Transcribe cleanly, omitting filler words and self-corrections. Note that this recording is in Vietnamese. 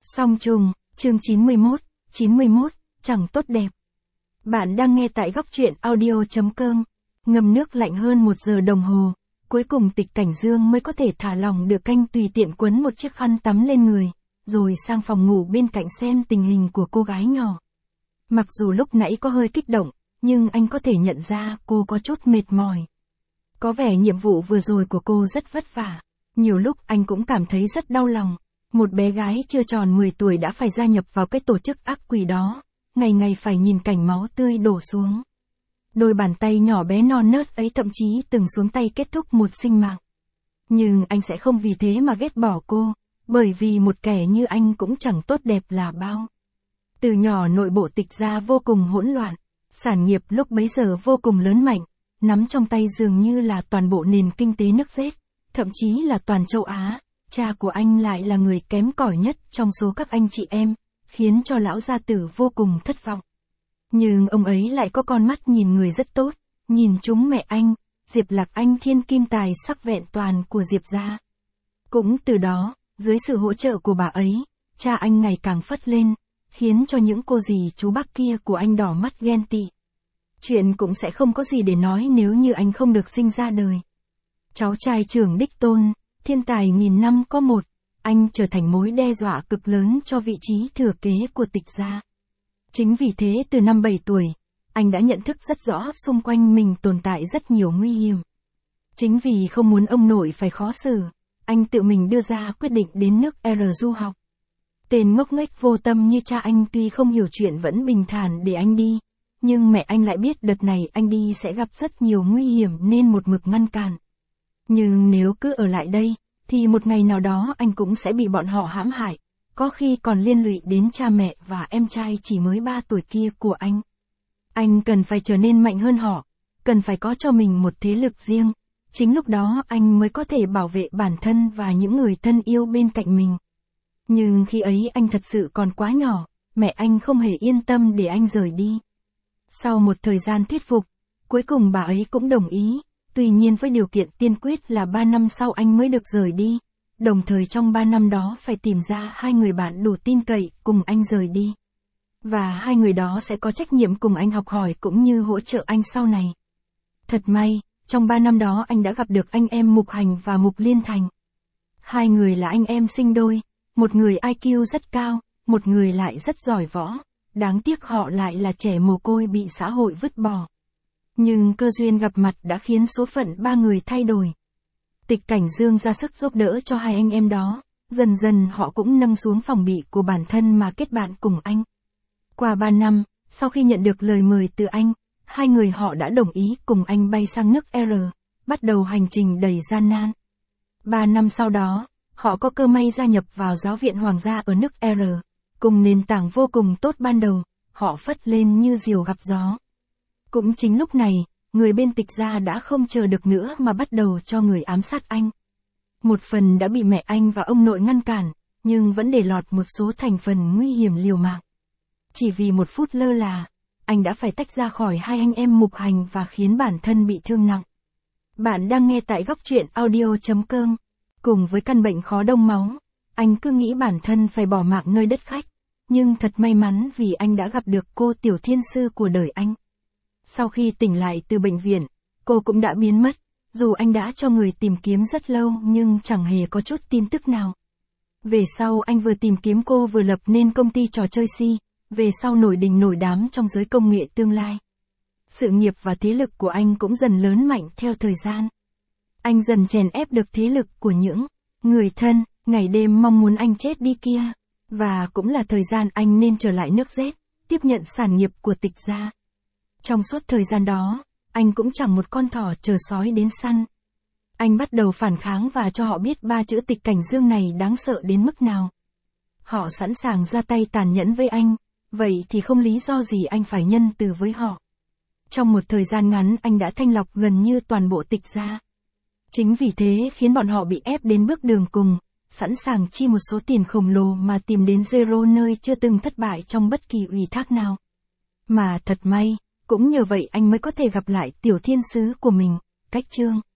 Song trùng, chương 91, chẳng tốt đẹp. Bạn đang nghe tại góc truyện audio.com. Ngâm nước lạnh hơn 1 giờ đồng hồ, cuối cùng Tịch Cảnh Dương mới có thể thả lỏng được canh, tùy tiện quấn một chiếc khăn tắm lên người, rồi sang phòng ngủ bên cạnh xem tình hình của cô gái nhỏ. Mặc dù lúc nãy có hơi kích động, nhưng anh có thể nhận ra cô có chút mệt mỏi. Có vẻ nhiệm vụ vừa rồi của cô rất vất vả. Nhiều lúc anh cũng cảm thấy rất đau lòng. Một bé gái chưa tròn 10 tuổi đã phải gia nhập vào cái tổ chức ác quỷ đó, ngày ngày phải nhìn cảnh máu tươi đổ xuống. Đôi bàn tay nhỏ bé non nớt ấy thậm chí từng xuống tay kết thúc một sinh mạng. Nhưng anh sẽ không vì thế mà ghét bỏ cô, bởi vì một kẻ như anh cũng chẳng tốt đẹp là bao. Từ nhỏ nội bộ Tịch gia vô cùng hỗn loạn, sản nghiệp lúc bấy giờ vô cùng lớn mạnh, nắm trong tay dường như là toàn bộ nền kinh tế nước Rết, thậm chí là toàn châu Á. Cha của anh lại là người kém cỏi nhất trong số các anh chị em, khiến cho lão gia tử vô cùng thất vọng. Nhưng ông ấy lại có con mắt nhìn người rất tốt, nhìn chúng mẹ anh, Diệp Lạc Anh, thiên kim tài sắc vẹn toàn của Diệp gia. Cũng từ đó, dưới sự hỗ trợ của bà ấy, cha anh ngày càng phất lên, khiến cho những cô dì chú bác kia của anh đỏ mắt ghen tị. Chuyện cũng sẽ không có gì để nói nếu như anh không được sinh ra đời. Cháu trai trưởng đích tôn, thiên tài nghìn năm có một, anh trở thành mối đe dọa cực lớn cho vị trí thừa kế của Tịch gia. Chính vì thế từ năm 7 tuổi, anh đã nhận thức rất rõ xung quanh mình tồn tại rất nhiều nguy hiểm. Chính vì không muốn ông nội phải khó xử, anh tự mình đưa ra quyết định đến nước R du học. Tên ngốc nghếch vô tâm như cha anh tuy không hiểu chuyện vẫn bình thản để anh đi, nhưng mẹ anh lại biết đợt này anh đi sẽ gặp rất nhiều nguy hiểm nên một mực ngăn cản. Nhưng nếu cứ ở lại đây, thì một ngày nào đó anh cũng sẽ bị bọn họ hãm hại, có khi còn liên lụy đến cha mẹ và em trai chỉ mới 3 tuổi kia của anh. Anh cần phải trở nên mạnh hơn họ, cần phải có cho mình một thế lực riêng, chính lúc đó anh mới có thể bảo vệ bản thân và những người thân yêu bên cạnh mình. Nhưng khi ấy anh thật sự còn quá nhỏ, mẹ anh không hề yên tâm để anh rời đi. Sau một thời gian thuyết phục, cuối cùng bà ấy cũng đồng ý. Tuy nhiên với điều kiện tiên quyết là 3 năm sau anh mới được rời đi, đồng thời trong 3 năm đó phải tìm ra 2 người bạn đủ tin cậy cùng anh rời đi. Và 2 người đó sẽ có trách nhiệm cùng anh học hỏi cũng như hỗ trợ anh sau này. Thật may, trong 3 năm đó anh đã gặp được anh em Mục Hành và Mục Liên Thành. 2 người là anh em sinh đôi, một người IQ rất cao, một người lại rất giỏi võ, đáng tiếc họ lại là trẻ mồ côi bị xã hội vứt bỏ. Nhưng cơ duyên gặp mặt đã khiến số phận 3 người thay đổi. Tịch Cảnh Dương ra sức giúp đỡ cho 2 anh em đó, dần dần họ cũng nâng xuống phòng bị của bản thân mà kết bạn cùng anh. Qua 3 năm, sau khi nhận được lời mời từ anh, 2 người họ đã đồng ý cùng anh bay sang nước R, bắt đầu hành trình đầy gian nan. 3 năm sau đó, họ có cơ may gia nhập vào Giáo viện Hoàng gia ở nước R, cùng nền tảng vô cùng tốt ban đầu, họ phất lên như diều gặp gió. Cũng chính lúc này, người bên Tịch gia đã không chờ được nữa mà bắt đầu cho người ám sát anh. Một phần đã bị mẹ anh và ông nội ngăn cản, nhưng vẫn để lọt một số thành phần nguy hiểm liều mạng. Chỉ vì một phút lơ là, anh đã phải tách ra khỏi 2 anh em Mục Hành và khiến bản thân bị thương nặng. Bạn đang nghe tại góc truyện audio.com. Cùng với căn bệnh khó đông máu, anh cứ nghĩ bản thân phải bỏ mạng nơi đất khách, nhưng thật may mắn vì anh đã gặp được cô tiểu thiên sư của đời anh. Sau khi tỉnh lại từ bệnh viện, cô cũng đã biến mất, dù anh đã cho người tìm kiếm rất lâu nhưng chẳng hề có chút tin tức nào. Về sau anh vừa tìm kiếm cô vừa lập nên công ty trò chơi Si, về sau nổi đình nổi đám trong giới công nghệ tương lai. Sự nghiệp và thế lực của anh cũng dần lớn mạnh theo thời gian. Anh dần chèn ép được thế lực của những người thân, ngày đêm mong muốn anh chết đi kia, và cũng là thời gian anh nên trở lại nước Z, tiếp nhận sản nghiệp của Tịch gia. Trong suốt thời gian đó, anh cũng chẳng một con thỏ chờ sói đến săn. Anh bắt đầu phản kháng và cho họ biết 3 chữ Tịch Cảnh Dương này đáng sợ đến mức nào. Họ sẵn sàng ra tay tàn nhẫn với anh, vậy thì không lý do gì anh phải nhân từ với họ. Trong một thời gian ngắn anh đã thanh lọc gần như toàn bộ Tịch gia. Chính vì thế khiến bọn họ bị ép đến bước đường cùng, sẵn sàng chi một số tiền khổng lồ mà tìm đến Zero nơi chưa từng thất bại trong bất kỳ ủy thác nào. Mà thật may, cũng nhờ vậy anh mới có thể gặp lại tiểu thiên sứ của mình, Cách Trương.